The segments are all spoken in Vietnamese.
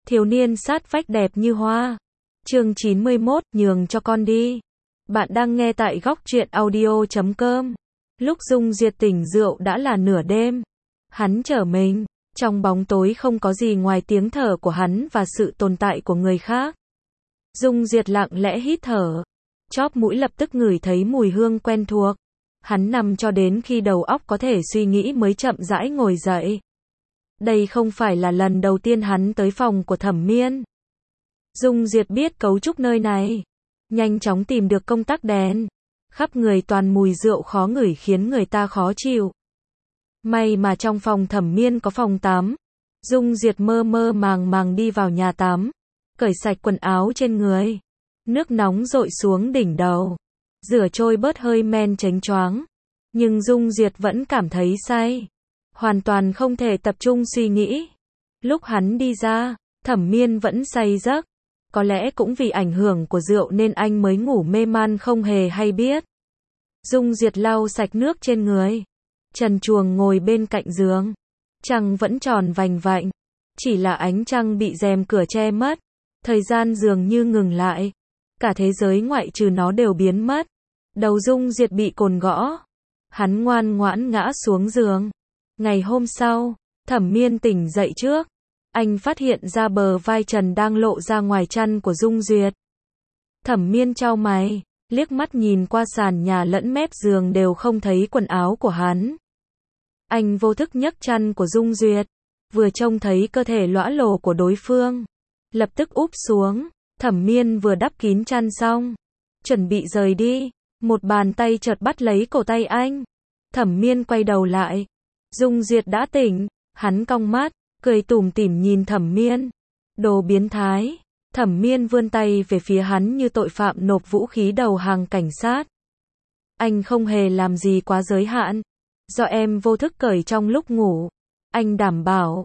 Thiếu niên sát vách đẹp như hoa. Chương 91, nhường cho con đi. Bạn đang nghe tại góc truyện audio.com. Lúc Dung Duyệt tỉnh rượu đã là nửa đêm. Hắn trở mình. Trong bóng tối không có gì ngoài tiếng thở của hắn và sự tồn tại của người khác. Dung Duyệt lặng lẽ hít thở. Chóp mũi lập tức ngửi thấy mùi hương quen thuộc. Hắn nằm cho đến khi đầu óc có thể suy nghĩ mới chậm rãi ngồi dậy. Đây không phải là lần đầu tiên hắn tới phòng của Thẩm Miên. Dung Duyệt biết cấu trúc nơi này. Nhanh chóng tìm được công tắc đèn. Khắp người toàn mùi rượu khó ngửi khiến người ta khó chịu. May mà trong phòng Thẩm Miên có phòng tắm. Dung Duyệt mơ mơ màng màng đi vào nhà tắm. Cởi sạch quần áo trên người. Nước nóng dội xuống đỉnh đầu. Rửa trôi bớt hơi men chánh choáng. Nhưng Dung Duyệt vẫn cảm thấy say. Hoàn toàn không thể tập trung suy nghĩ. Lúc hắn đi ra, Thẩm Miên vẫn say giấc. Có lẽ cũng vì ảnh hưởng của rượu nên anh mới ngủ mê man không hề hay biết. Dung Duyệt lau sạch nước trên người. Trần truồng ngồi bên cạnh giường. Trăng vẫn tròn vành vạnh. Chỉ là ánh trăng bị rèm cửa che mất. Thời gian dường như ngừng lại. Cả thế giới ngoại trừ nó đều biến mất. Đầu Dung Duyệt bị cồn gõ. Hắn ngoan ngoãn ngã xuống giường. Ngày hôm sau, Thẩm Miên tỉnh dậy trước. Anh phát hiện ra bờ vai trần đang lộ ra ngoài chăn của Dung Duyệt. Thẩm Miên chau mày, liếc mắt nhìn qua sàn nhà lẫn mép giường đều không thấy quần áo của hắn. Anh vô thức nhấc chăn của Dung Duyệt, vừa trông thấy cơ thể lõa lồ của đối phương, lập tức úp xuống. Thẩm Miên vừa đắp kín chăn xong, chuẩn bị rời đi, một bàn tay chợt bắt lấy cổ tay anh. Thẩm Miên quay đầu lại, Dung Duyệt đã tỉnh. Hắn cong mắt, cười tủm tỉm nhìn Thẩm Miên. Đồ biến thái. Thẩm Miên vươn tay về phía hắn như tội phạm nộp vũ khí đầu hàng cảnh sát. Anh không hề làm gì quá giới hạn. Do em vô thức cởi trong lúc ngủ. Anh đảm bảo.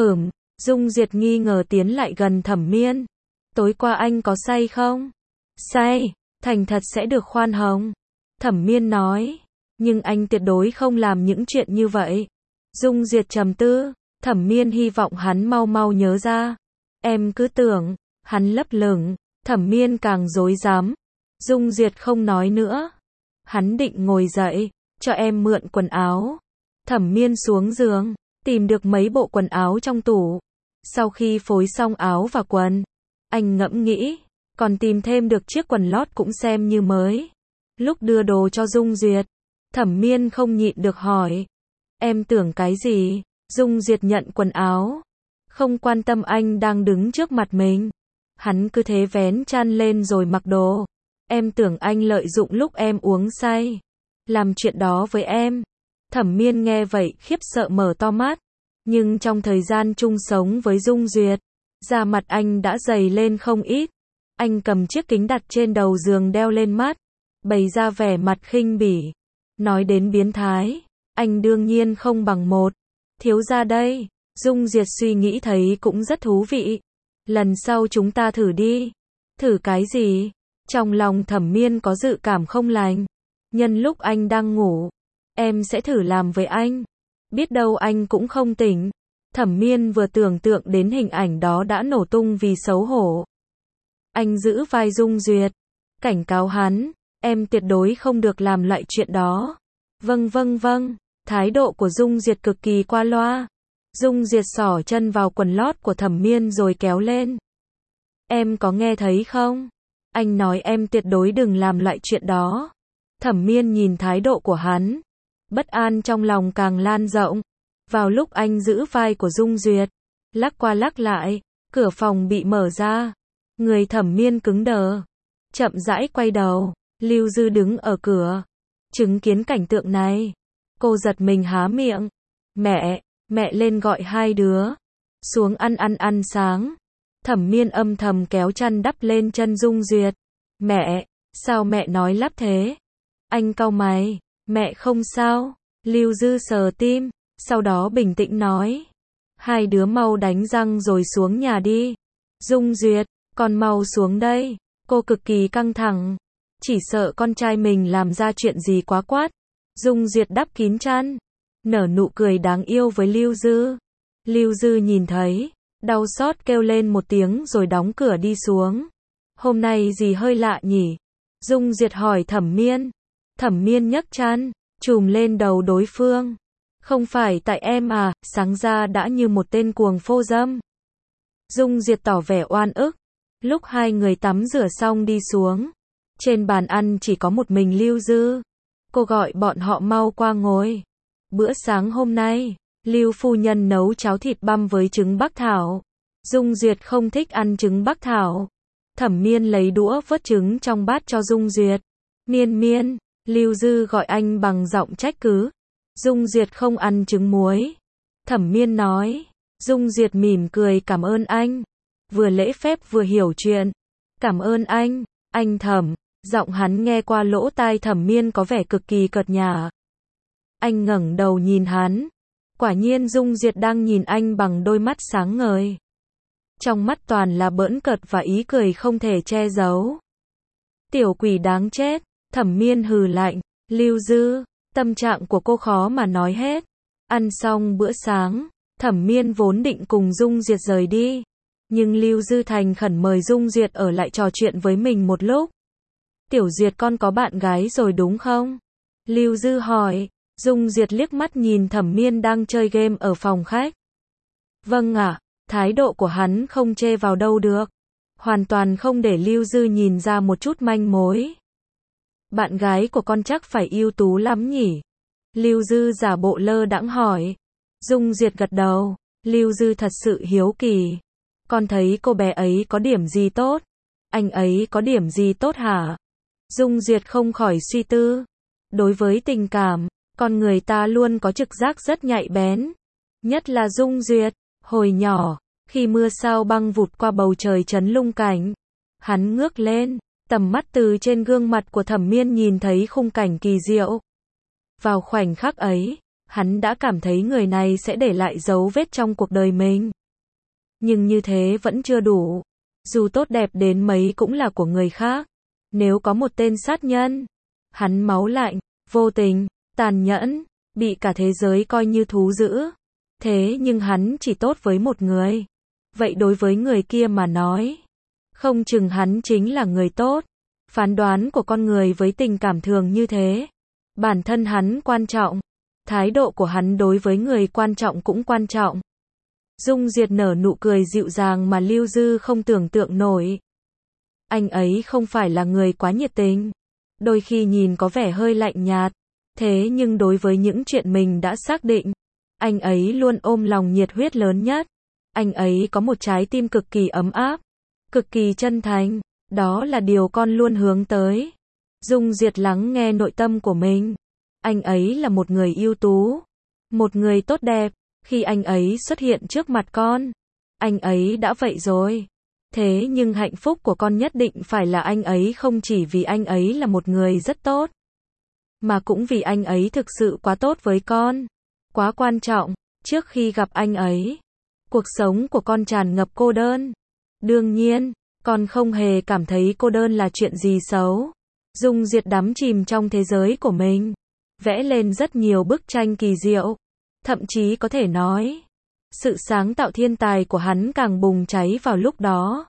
Dung Duyệt nghi ngờ tiến lại gần Thẩm Miên. Tối qua anh có say không? Say, thành thật sẽ được khoan hồng. Thẩm Miên nói. Nhưng anh tuyệt đối không làm những chuyện như vậy. Dung Duyệt trầm tư. Thẩm Miên hy vọng hắn mau mau nhớ ra. Em cứ tưởng. Hắn lấp lửng. Thẩm Miên càng rối rắm. Dung Duyệt không nói nữa. Hắn định ngồi dậy. Cho em mượn quần áo. Thẩm Miên xuống giường. Tìm được mấy bộ quần áo trong tủ. Sau khi phối xong áo và quần, anh ngẫm nghĩ. Còn tìm thêm được chiếc quần lót cũng xem như mới. Lúc đưa đồ cho Dung Duyệt, Thẩm Miên không nhịn được hỏi. Em tưởng cái gì? Dung Duyệt nhận quần áo. Không quan tâm anh đang đứng trước mặt mình. Hắn cứ thế vén chăn lên rồi mặc đồ. Em tưởng anh lợi dụng lúc em uống say. Làm chuyện đó với em. Thẩm Miên nghe vậy khiếp sợ mở to mắt. Nhưng trong thời gian chung sống với Dung Duyệt, da mặt anh đã dày lên không ít. Anh cầm chiếc kính đặt trên đầu giường đeo lên mắt. Bày ra vẻ mặt khinh bỉ. Nói đến biến thái, anh đương nhiên không bằng một. Thiếu gia đây. Dung Duyệt suy nghĩ thấy cũng rất thú vị. Lần sau chúng ta thử đi. Thử cái gì? Trong lòng Thẩm Miên có dự cảm không lành. Nhân lúc anh đang ngủ, em sẽ thử làm với anh. Biết đâu anh cũng không tỉnh. Thẩm Miên vừa tưởng tượng đến hình ảnh đó đã nổ tung vì xấu hổ. Anh giữ vai Dung Duyệt, cảnh cáo hắn, em tuyệt đối không được làm loại chuyện đó. Vâng. Thái độ của Dung Duyệt cực kỳ qua loa. Dung Duyệt xỏ chân vào quần lót của Thẩm Miên rồi kéo lên. Em có nghe thấy không? Anh nói em tuyệt đối đừng làm loại chuyện đó. Thẩm Miên nhìn thái độ của hắn. Bất an trong lòng càng lan rộng. Vào lúc anh giữ vai của Dung Duyệt, lắc qua lắc lại, cửa phòng bị mở ra. Người Thẩm Miên cứng đờ. Chậm rãi quay đầu. Lưu Dư đứng ở cửa. Chứng kiến cảnh tượng này, cô giật mình há miệng. Mẹ lên gọi hai đứa. Xuống ăn sáng. Thẩm Miên âm thầm kéo chăn đắp lên chân Dung Duyệt. Mẹ, sao mẹ nói lắp thế? Anh cau mày. Mẹ không sao. Lưu Dư sờ tim, sau đó bình tĩnh nói. Hai đứa mau đánh răng rồi xuống nhà đi. Dung Duyệt, con mau xuống đây. Cô cực kỳ căng thẳng. Chỉ sợ con trai mình làm ra chuyện gì quá quát. Dung Duyệt đắp kín chăn, nở nụ cười đáng yêu với Lưu Dư. Lưu Dư nhìn thấy, Đau xót kêu lên một tiếng rồi đóng cửa đi xuống. Hôm nay gì hơi lạ nhỉ? Dung Diệt hỏi Thẩm Miên. Thẩm Miên nhấc chăn, trùm lên đầu đối phương. Không phải tại em à, sáng ra đã như một tên cuồng phô dâm. Dung Diệt tỏ vẻ oan ức. Lúc hai người tắm rửa xong đi xuống. Trên bàn ăn chỉ có một mình Lưu Dư. Cô gọi bọn họ mau qua ngồi. Bữa sáng hôm nay, Lưu phu nhân nấu cháo thịt băm với trứng bắc thảo. Dung Duyệt không thích ăn trứng bắc thảo. Thẩm Miên lấy đũa vớt trứng trong bát cho Dung Duyệt. Miên miên, Lưu Dư gọi anh bằng giọng trách cứ. Dung Duyệt không ăn trứng muối. Thẩm Miên nói. Dung Duyệt mỉm cười cảm ơn anh. Vừa lễ phép vừa hiểu chuyện. Cảm ơn anh Thẩm. Giọng hắn nghe qua lỗ tai Thẩm Miên có vẻ cực kỳ cợt nhả. Anh ngẩng đầu nhìn hắn. Quả nhiên Dung Duyệt đang nhìn anh bằng đôi mắt sáng ngời. Trong mắt toàn là bỡn cợt và ý cười không thể che giấu. Tiểu quỷ đáng chết, Thẩm Miên hừ lạnh. Lưu Dư, tâm trạng của cô khó mà nói hết. Ăn xong bữa sáng, Thẩm Miên vốn định cùng Dung Duyệt rời đi. Nhưng Lưu Dư thành khẩn mời Dung Duyệt ở lại trò chuyện với mình một lúc. Tiểu Duyệt con có bạn gái rồi đúng không? Lưu Dư hỏi. Dung Duyệt liếc mắt nhìn Thẩm Miên đang chơi game ở phòng khách. Vâng ạ, thái độ của hắn không chê vào đâu được. Hoàn toàn không để Lưu Dư nhìn ra một chút manh mối. Bạn gái của con chắc phải ưu tú lắm nhỉ? Lưu Dư giả bộ lơ đãng hỏi. Dung Duyệt gật đầu. Lưu Dư thật sự hiếu kỳ. Con thấy cô bé ấy có điểm gì tốt? Anh ấy có điểm gì tốt hả? Dung Duyệt không khỏi suy tư. Đối với tình cảm, con người ta luôn có trực giác rất nhạy bén. Nhất là Dung Duyệt. Hồi nhỏ, khi mưa sao băng vụt qua bầu trời trấn lung cảnh, hắn ngước lên, tầm mắt từ trên gương mặt của Thẩm Miên nhìn thấy khung cảnh kỳ diệu. Vào khoảnh khắc ấy, hắn đã cảm thấy người này sẽ để lại dấu vết trong cuộc đời mình. Nhưng như thế vẫn chưa đủ. Dù tốt đẹp đến mấy cũng là của người khác. Nếu có một tên sát nhân, hắn máu lạnh, vô tình, tàn nhẫn, bị cả thế giới coi như thú dữ. Thế nhưng hắn chỉ tốt với một người. Vậy đối với người kia mà nói, không chừng hắn chính là người tốt. Phán đoán của con người với tình cảm thường như thế. Bản thân hắn quan trọng. Thái độ của hắn đối với người quan trọng cũng quan trọng. Dung Duyệt nở nụ cười dịu dàng mà Lưu Dư không tưởng tượng nổi. Anh ấy không phải là người quá nhiệt tình. Đôi khi nhìn có vẻ hơi lạnh nhạt. Thế nhưng đối với những chuyện mình đã xác định, anh ấy luôn ôm lòng nhiệt huyết lớn nhất. Anh ấy có một trái tim cực kỳ ấm áp, cực kỳ chân thành. Đó là điều con luôn hướng tới. Dung Duyệt lắng nghe nội tâm của mình. Anh ấy là một người ưu tú, một người tốt đẹp. Khi anh ấy xuất hiện trước mặt con, anh ấy đã vậy rồi. Thế nhưng hạnh phúc của con nhất định phải là anh ấy không chỉ vì anh ấy là một người rất tốt, mà cũng vì anh ấy thực sự quá tốt với con. Quá quan trọng. Trước khi gặp anh ấy, cuộc sống của con tràn ngập cô đơn. Đương nhiên, con không hề cảm thấy cô đơn là chuyện gì xấu. Dung Duyệt đắm chìm trong thế giới của mình, vẽ lên rất nhiều bức tranh kỳ diệu. Thậm chí có thể nói, sự sáng tạo thiên tài của hắn càng bùng cháy vào lúc đó.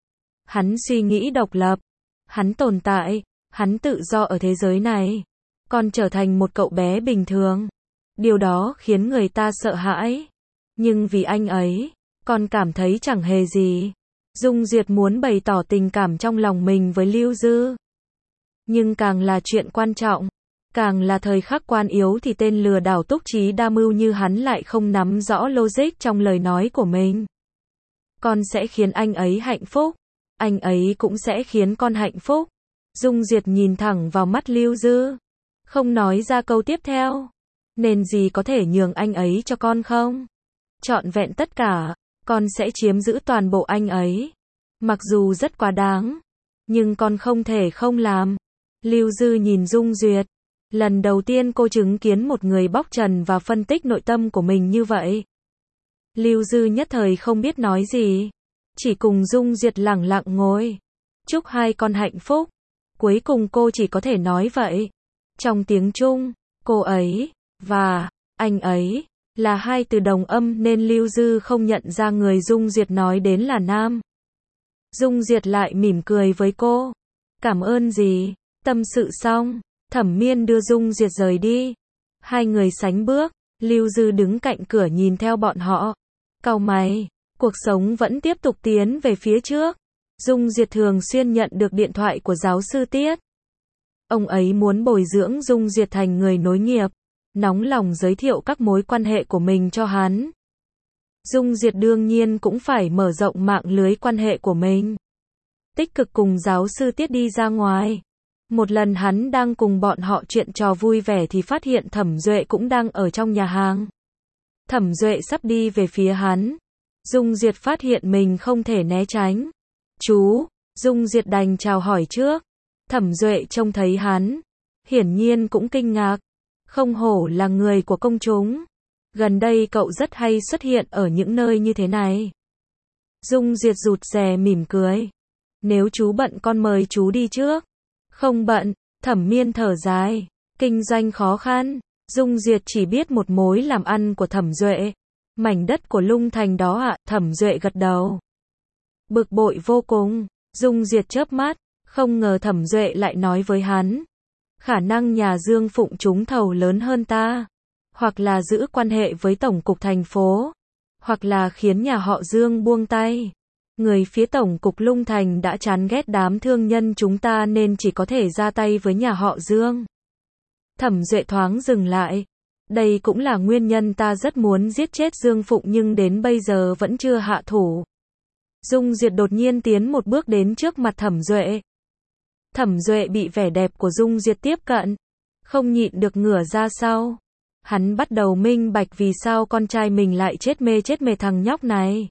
Hắn suy nghĩ độc lập, hắn tồn tại, hắn tự do ở thế giới này. Con trở thành một cậu bé bình thường. Điều đó khiến người ta sợ hãi. Nhưng vì anh ấy, con cảm thấy chẳng hề gì. Dung Duyệt muốn bày tỏ tình cảm trong lòng mình với Lưu Dư. Nhưng càng là chuyện quan trọng, càng là thời khắc quan yếu thì tên lừa đảo túc trí đa mưu như hắn lại không nắm rõ logic trong lời nói của mình. Con sẽ khiến anh ấy hạnh phúc. Anh ấy cũng sẽ khiến con hạnh phúc. Dung Duyệt nhìn thẳng vào mắt Lưu Dư, không nói ra câu tiếp theo. Nên gì có thể nhường anh ấy cho con không? Trọn vẹn tất cả, con sẽ chiếm giữ toàn bộ anh ấy. Mặc dù rất quá đáng, nhưng con không thể không làm. Lưu Dư nhìn Dung Duyệt. Lần đầu tiên cô chứng kiến một người bóc trần và phân tích nội tâm của mình như vậy. Lưu Dư nhất thời không biết nói gì. Chỉ cùng Dung Duyệt lẳng lặng ngồi. Chúc hai con hạnh phúc. Cuối cùng cô chỉ có thể nói vậy. Trong tiếng Trung, cô ấy và anh ấy là hai từ đồng âm nên Lưu Dư không nhận ra người Dung Diệt nói đến là nam. Dung Diệt lại mỉm cười với cô. Cảm ơn gì? Tâm sự xong, Thẩm Miên đưa Dung Diệt rời đi. Hai người sánh bước, Lưu Dư đứng cạnh cửa nhìn theo bọn họ. Cau mày, cuộc sống vẫn tiếp tục tiến về phía trước. Dung Diệt thường xuyên nhận được điện thoại của giáo sư Tiết. Ông ấy muốn bồi dưỡng Dung Diệt thành người nối nghiệp, nóng lòng giới thiệu các mối quan hệ của mình cho hắn. Dung Diệt đương nhiên cũng phải mở rộng mạng lưới quan hệ của mình. Tích cực cùng giáo sư Tiết đi ra ngoài. Một lần hắn đang cùng bọn họ chuyện trò vui vẻ thì phát hiện Thẩm Duệ cũng đang ở trong nhà hàng. Thẩm Duệ sắp đi về phía hắn. Dung Diệt phát hiện mình không thể né tránh. Chú, Dung Diệt đành chào hỏi trước. Thẩm Duệ trông thấy hắn, hiển nhiên cũng kinh ngạc. Không hổ là người của công chúng. Gần đây cậu rất hay xuất hiện ở những nơi như thế này. Dung Diệt rụt rè mỉm cười. Nếu chú bận con mời chú đi trước. Không bận, Thẩm Miên thở dài. Kinh doanh khó khăn. Dung Diệt chỉ biết một mối làm ăn của Thẩm Duệ. Mảnh đất của Lung Thành đó ạ. Thẩm Duệ gật đầu. Bực bội vô cùng. Dung Diệt chớp mắt. Không ngờ Thẩm Duệ lại nói với hắn. Khả năng nhà Dương Phụng trúng thầu lớn hơn ta. Hoặc là giữ quan hệ với Tổng cục thành phố. Hoặc là khiến nhà họ Dương buông tay. Người phía Tổng cục Lung Thành đã chán ghét đám thương nhân chúng ta nên chỉ có thể ra tay với nhà họ Dương. Thẩm Duệ thoáng dừng lại. Đây cũng là nguyên nhân ta rất muốn giết chết Dương Phụng nhưng đến bây giờ vẫn chưa hạ thủ. Dung Diệt đột nhiên tiến một bước đến trước mặt Thẩm Duệ. Thẩm Duệ bị vẻ đẹp của Dung Diệt tiếp cận. Không nhịn được ngửa ra sau. Hắn bắt đầu minh bạch vì sao con trai mình lại chết mê thằng nhóc này.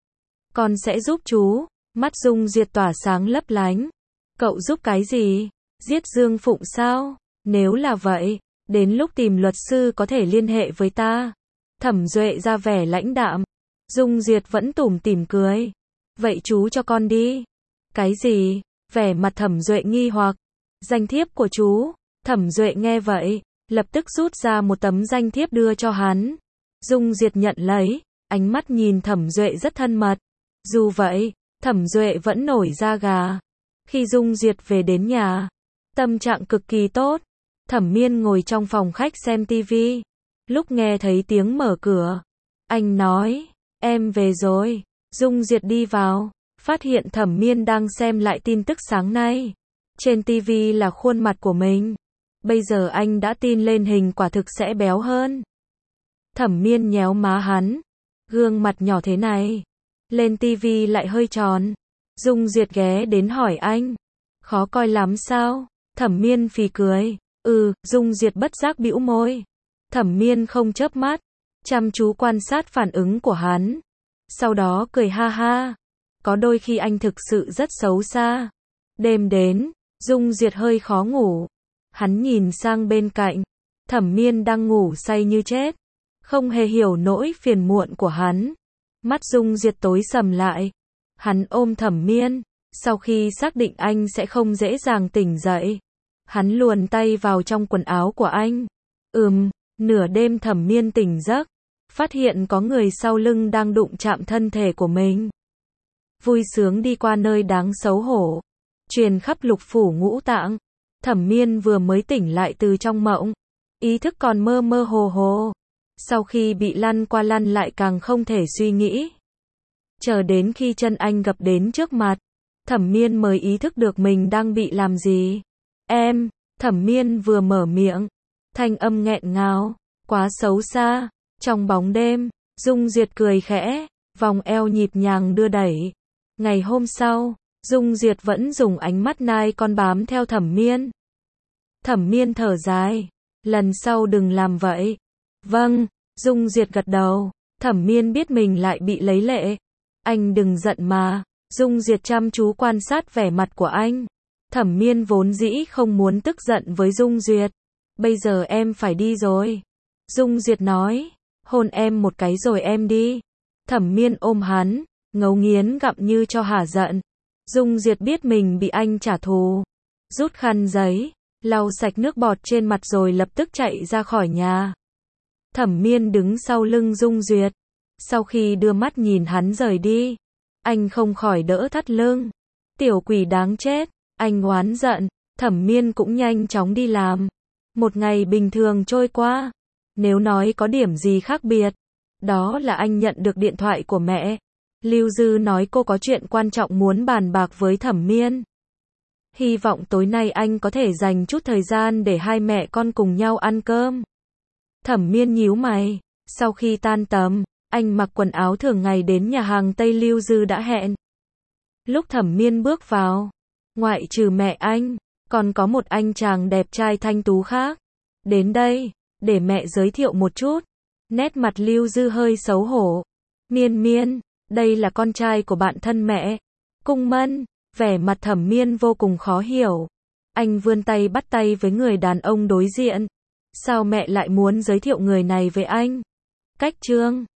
Con sẽ giúp chú. Mắt Dung Diệt tỏa sáng lấp lánh. Cậu giúp cái gì? Giết Dương Phụng sao? Nếu là vậy, đến lúc tìm luật sư có thể liên hệ với ta. Thẩm Duệ ra vẻ lãnh đạm. Dung Diệt vẫn tủm tỉm cười. Vậy chú cho con đi. Cái gì? Vẻ mặt Thẩm Duệ nghi hoặc. Danh thiếp của chú. Thẩm Duệ nghe vậy, lập tức rút ra một tấm danh thiếp đưa cho hắn. Dung Diệt nhận lấy, ánh mắt nhìn Thẩm Duệ rất thân mật. Dù vậy, Thẩm Duệ vẫn nổi da gà. Khi Dung Diệt về đến nhà, tâm trạng cực kỳ tốt. Thẩm Miên ngồi trong phòng khách xem tivi. Lúc nghe thấy tiếng mở cửa, anh nói, em về rồi. Dung Diệt đi vào, phát hiện Thẩm Miên đang xem lại tin tức sáng nay. Trên tivi là khuôn mặt của mình. Bây giờ anh đã tin lên hình quả thực sẽ béo hơn. Thẩm Miên nhéo má hắn. Gương mặt nhỏ thế này. Lên tivi lại hơi tròn. Dung Diệt ghé đến hỏi anh. Khó coi lắm sao? Thẩm Miên phì cười. Dung Diệt bất giác bĩu môi. Thẩm Miên không chớp mắt. Chăm chú quan sát phản ứng của hắn. Sau đó cười ha ha. Có đôi khi anh thực sự rất xấu xa. Đêm đến, Dung Diệt hơi khó ngủ. Hắn nhìn sang bên cạnh. Thẩm Miên đang ngủ say như chết. Không hề hiểu nỗi phiền muộn của hắn. Mắt Dung Diệt tối sầm lại. Hắn ôm Thẩm Miên. Sau khi xác định anh sẽ không dễ dàng tỉnh dậy, hắn luồn tay vào trong quần áo của anh. Nửa đêm Thẩm Miên tỉnh giấc. Phát hiện có người sau lưng đang đụng chạm thân thể của mình. Vui sướng đi qua nơi đáng xấu hổ. Truyền khắp lục phủ ngũ tạng. Thẩm Miên vừa mới tỉnh lại từ trong mộng. Ý thức còn mơ mơ hồ hồ. Sau khi bị lăn qua lăn lại càng không thể suy nghĩ. Chờ đến khi chân anh gập đến trước mặt, Thẩm Miên mới ý thức được mình đang bị làm gì. Em, Thẩm Miên vừa mở miệng. Thanh âm nghẹn ngào, quá xấu xa. Trong bóng đêm, Dung Diệt cười khẽ, vòng eo nhịp nhàng đưa đẩy. Ngày hôm sau, Dung Diệt vẫn dùng ánh mắt nai con bám theo Thẩm Miên. Thẩm Miên thở dài, lần sau đừng làm vậy. Vâng, Dung Diệt gật đầu. Thẩm Miên biết mình lại bị lấy lệ. Anh đừng giận mà. Dung Diệt chăm chú quan sát vẻ mặt của anh. Thẩm Miên vốn dĩ không muốn tức giận với Dung Diệt. Bây giờ em phải đi rồi. Dung Diệt nói, hôn em một cái rồi em đi. Thẩm Miên ôm hắn, ngấu nghiến gặm như cho hả giận. Dung Diệt biết mình bị anh trả thù. Rút khăn giấy, lau sạch nước bọt trên mặt rồi lập tức chạy ra khỏi nhà. Thẩm Miên đứng sau lưng Dung Duyệt. Sau khi đưa mắt nhìn hắn rời đi, anh không khỏi đỡ thắt lưng. Tiểu quỷ đáng chết, anh oán giận. Thẩm Miên cũng nhanh chóng đi làm. Một ngày bình thường trôi qua. Nếu nói có điểm gì khác biệt, đó là anh nhận được điện thoại của mẹ. Lưu Dư nói cô có chuyện quan trọng muốn bàn bạc với Thẩm Miên. Hy vọng tối nay anh có thể dành chút thời gian để hai mẹ con cùng nhau ăn cơm. Thẩm Miên nhíu mày. Sau khi tan tầm, anh mặc quần áo thường ngày đến nhà hàng Tây Lưu Dư đã hẹn. Lúc Thẩm Miên bước vào, ngoại trừ mẹ anh, còn có một anh chàng đẹp trai thanh tú khác. Đến đây, để mẹ giới thiệu một chút. Nét mặt Lưu Dư hơi xấu hổ. Miên Miên, đây là con trai của bạn thân mẹ. Cung Mân. Vẻ mặt Thẩm Miên vô cùng khó hiểu. Anh vươn tay bắt tay với người đàn ông đối diện. Sao mẹ lại muốn giới thiệu người này với anh? Cách Trương.